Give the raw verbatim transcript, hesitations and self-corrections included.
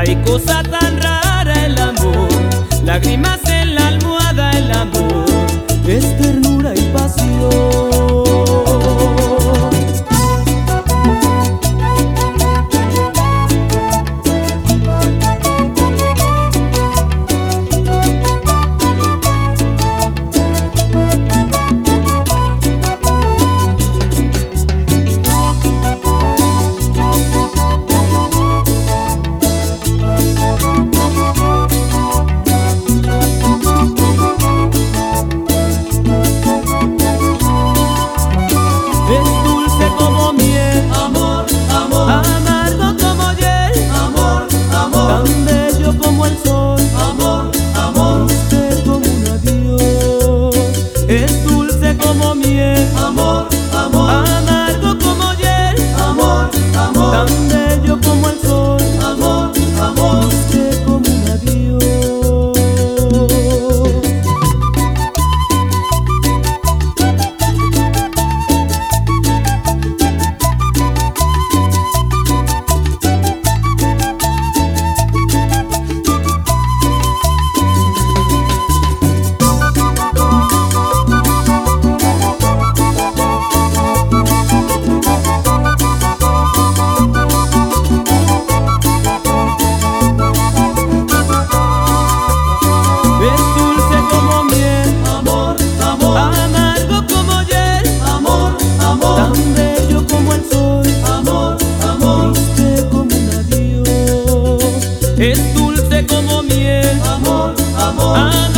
Hay cosa tan rara el amor, lágrimas en la almohada el amor, es ternura y pasión. Es dulce como miel, amor, amor, amargo como hiel, amor, amor, tan bello como el sol, amor, amor, dulce como un adiós. Es dulce como miel, amor, amor.